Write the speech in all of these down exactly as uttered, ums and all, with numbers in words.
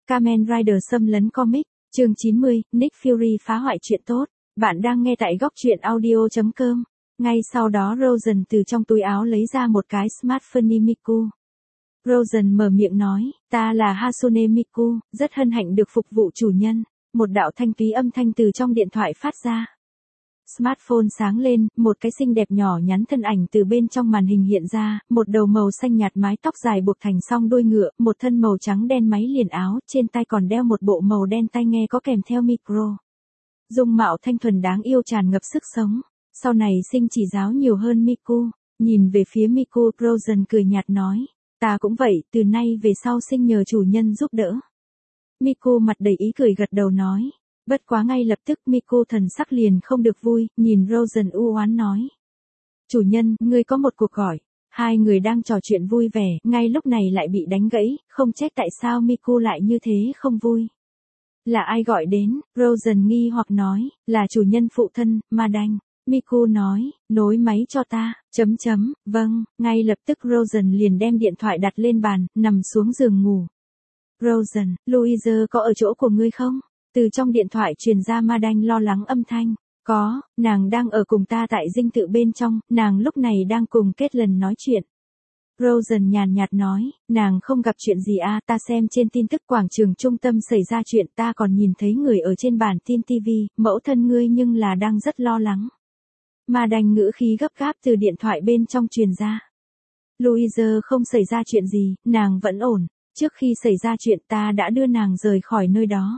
Kamen Rider xâm lấn comic, chương chín mươi, Nick Fury phá hoại chuyện tốt. Bạn đang nghe tại góc truyện audio chấm com. Ngay sau đó Rosen từ trong túi áo lấy ra một cái smartphone Miku. Rosen mở miệng nói, ta là Hasune Miku, rất hân hạnh được phục vụ chủ nhân. Một đạo thanh túy âm thanh từ trong điện thoại phát ra. Smartphone sáng lên, một cái xinh đẹp nhỏ nhắn thân ảnh từ bên trong màn hình hiện ra, một đầu màu xanh nhạt mái tóc dài buộc thành song đuôi ngựa, một thân màu trắng đen váy liền áo, trên tay còn đeo một bộ màu đen tai nghe có kèm theo micro. Dung mạo thanh thuần đáng yêu tràn ngập sức sống. Sau này sinh chỉ giáo nhiều hơn Miku. Nhìn về phía Miku, Rosen cười nhạt nói, ta cũng vậy, từ nay về sau sinh nhờ chủ nhân giúp đỡ. Miku mặt đầy ý cười gật đầu nói. Bất quá ngay lập tức Miku thần sắc liền không được vui, nhìn Rosen u oán nói. Chủ nhân, ngươi có một cuộc gọi. Hai người đang trò chuyện vui vẻ, ngay lúc này lại bị đánh gãy, không trách tại sao Miku lại như thế không vui. Là ai gọi đến? Rosen nghi hoặc nói, là chủ nhân phụ thân, Madanh. Miku nói, nối máy cho ta, chấm chấm, vâng, ngay lập tức Rosen liền đem điện thoại đặt lên bàn, nằm xuống giường ngủ. Rosen, Louise có ở chỗ của ngươi không? Từ trong điện thoại truyền ra Madanh lo lắng âm thanh. Có, nàng đang ở cùng ta tại dinh thự bên trong, nàng lúc này đang cùng Kết lần nói chuyện. Rosen nhàn nhạt nói, nàng không gặp chuyện gì à, ta xem trên tin tức quảng trường trung tâm xảy ra chuyện, ta còn nhìn thấy người ở trên bản tin ti vi, mẫu thân ngươi nhưng là đang rất lo lắng. Madanh ngữ khí gấp gáp từ điện thoại bên trong truyền ra. Louise không xảy ra chuyện gì, nàng vẫn ổn, trước khi xảy ra chuyện ta đã đưa nàng rời khỏi nơi đó.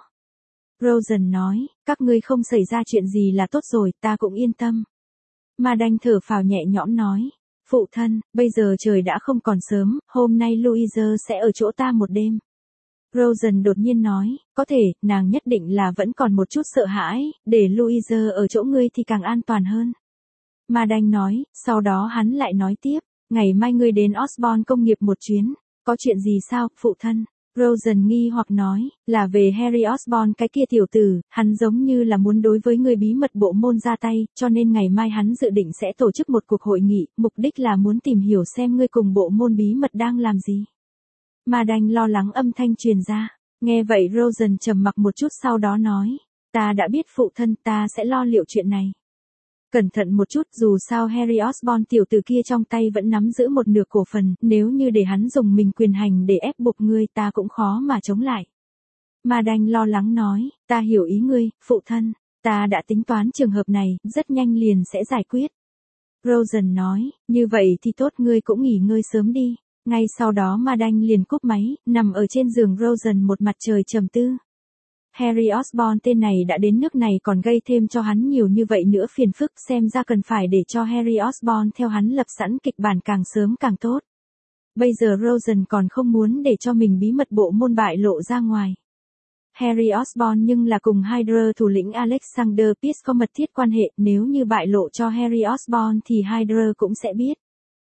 Rosen nói, các ngươi không xảy ra chuyện gì là tốt rồi, ta cũng yên tâm. Madanh thở phào nhẹ nhõm nói, phụ thân, bây giờ trời đã không còn sớm, hôm nay Louise sẽ ở chỗ ta một đêm. Rosen đột nhiên nói, có thể, nàng nhất định là vẫn còn một chút sợ hãi, để Louise ở chỗ ngươi thì càng an toàn hơn. Madanh nói, sau đó hắn lại nói tiếp, ngày mai ngươi đến Osborn công nghiệp một chuyến, có chuyện gì sao, phụ thân? Rosen nghi hoặc nói, là về Harry Osborn cái kia tiểu tử, hắn giống như là muốn đối với người bí mật bộ môn ra tay, cho nên ngày mai hắn dự định sẽ tổ chức một cuộc hội nghị, mục đích là muốn tìm hiểu xem ngươi cùng bộ môn bí mật đang làm gì. Madanh lo lắng âm thanh truyền ra, nghe vậy Rosen trầm mặc một chút sau đó nói, ta đã biết phụ thân, ta sẽ lo liệu chuyện này. Cẩn thận một chút, dù sao Harry Osborn tiểu tử kia trong tay vẫn nắm giữ một nửa cổ phần, nếu như để hắn dùng mình quyền hành để ép buộc ngươi ta cũng khó mà chống lại. Madanh lo lắng nói, ta hiểu ý ngươi, phụ thân, ta đã tính toán trường hợp này, rất nhanh liền sẽ giải quyết. Rosen nói, như vậy thì tốt, ngươi cũng nghỉ ngơi sớm đi. Ngay sau đó Madanh liền cúp máy, nằm ở trên giường Rosen một mặt trời trầm tư. Harry Osborn tên này đã đến nước này còn gây thêm cho hắn nhiều như vậy nữa phiền phức, xem ra cần phải để cho Harry Osborn theo hắn lập sẵn kịch bản càng sớm càng tốt. Bây giờ Rosen còn không muốn để cho mình bí mật bộ môn bại lộ ra ngoài. Harry Osborn nhưng là cùng Hydra thủ lĩnh Alexander Pierce có mật thiết quan hệ, nếu như bại lộ cho Harry Osborn thì Hydra cũng sẽ biết.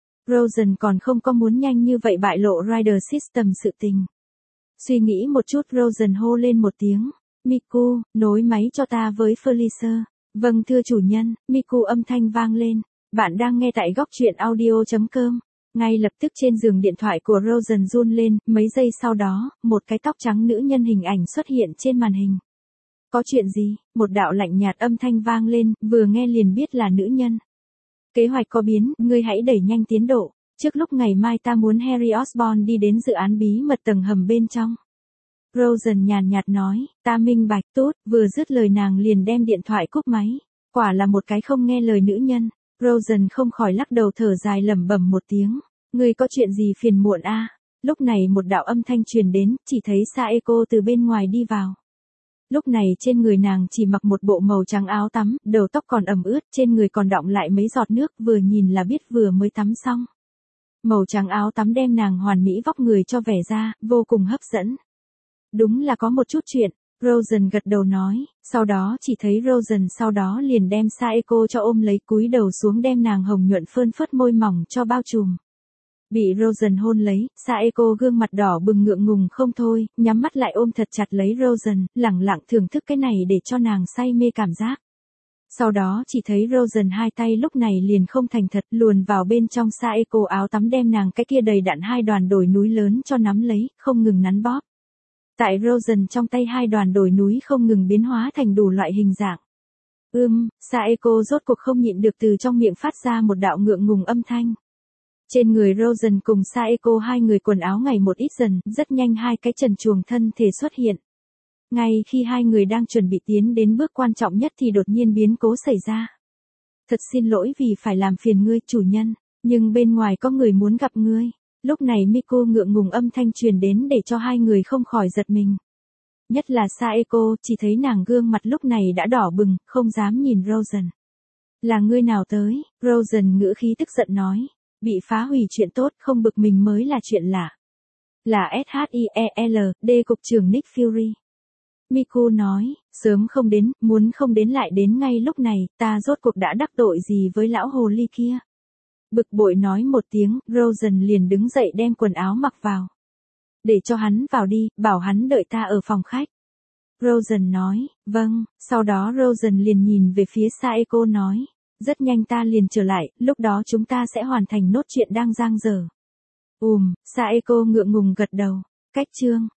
Rosen còn không có muốn nhanh như vậy bại lộ Rider System sự tình. Suy nghĩ một chút Rosen hô lên một tiếng, Miku, nối máy cho ta với Felicia. Vâng thưa chủ nhân, Miku âm thanh vang lên, bạn đang nghe tại góc truyện audio chấm com. Ngay lập tức trên giường điện thoại của Rosen run lên, mấy giây sau đó, một cái tóc trắng nữ nhân hình ảnh xuất hiện trên màn hình. Có chuyện gì? Một đạo lạnh nhạt âm thanh vang lên, vừa nghe liền biết là nữ nhân. Kế hoạch có biến, ngươi hãy đẩy nhanh tiến độ. Trước lúc ngày mai ta muốn Harry Osborn đi đến dự án bí mật tầng hầm bên trong. Rosen nhàn nhạt nói, ta minh bạch, tốt, vừa dứt lời nàng liền đem điện thoại cúp máy. Quả là một cái không nghe lời nữ nhân. Rosen không khỏi lắc đầu thở dài lẩm bẩm một tiếng. Ngươi có chuyện gì phiền muộn a? À? Lúc này một đạo âm thanh truyền đến, chỉ thấy Saeko từ bên ngoài đi vào. Lúc này trên người nàng chỉ mặc một bộ màu trắng áo tắm, đầu tóc còn ẩm ướt, trên người còn đọng lại mấy giọt nước, vừa nhìn là biết vừa mới tắm xong. Màu trắng áo tắm đem nàng hoàn mỹ vóc người cho vẻ ra, vô cùng hấp dẫn. Đúng là có một chút chuyện, Rosen gật đầu nói, sau đó chỉ thấy Rosen sau đó liền đem Saeko cho ôm lấy cúi đầu xuống đem nàng hồng nhuận phơn phớt môi mỏng cho bao trùm. Bị Rosen hôn lấy, Saeko gương mặt đỏ bừng ngượng ngùng không thôi, nhắm mắt lại ôm thật chặt lấy Rosen, lẳng lặng thưởng thức cái này để cho nàng say mê cảm giác. Sau đó chỉ thấy Rosen hai tay lúc này liền không thành thật luồn vào bên trong Saeko áo tắm đem nàng cái kia đầy đặn hai đoàn đồi núi lớn cho nắm lấy, không ngừng nắn bóp. Tại Rosen trong tay hai đoàn đồi núi không ngừng biến hóa thành đủ loại hình dạng. Ưm, Saeko rốt cuộc không nhịn được từ trong miệng phát ra một đạo ngượng ngùng âm thanh. Trên người Rosen cùng Saeko hai người quần áo ngày một ít dần, rất nhanh hai cái trần truồng thân thể xuất hiện. Ngay khi hai người đang chuẩn bị tiến đến bước quan trọng nhất thì đột nhiên biến cố xảy ra. Thật xin lỗi vì phải làm phiền ngươi chủ nhân, nhưng bên ngoài có người muốn gặp ngươi. Lúc này Miko ngượng ngùng âm thanh truyền đến để cho hai người không khỏi giật mình. Nhất là Saeko, chỉ thấy nàng gương mặt lúc này đã đỏ bừng, không dám nhìn Rosen. Là ngươi nào tới? Rosen ngữ khí tức giận nói. Bị phá hủy chuyện tốt, không bực mình mới là chuyện lạ. Là ét hát i e lờ đê cục trưởng Nick Fury. Miku nói, sớm không đến, muốn không đến lại đến ngay lúc này, ta rốt cuộc đã đắc tội gì với lão hồ ly kia. Bực bội nói một tiếng, Rosen liền đứng dậy đem quần áo mặc vào. Để cho hắn vào đi, bảo hắn đợi ta ở phòng khách. Rosen nói, vâng, sau đó Rosen liền nhìn về phía Saeko nói, rất nhanh ta liền trở lại, lúc đó chúng ta sẽ hoàn thành nốt chuyện đang dang dở. Ùm, Saeko ngượng ngùng gật đầu, cách chương.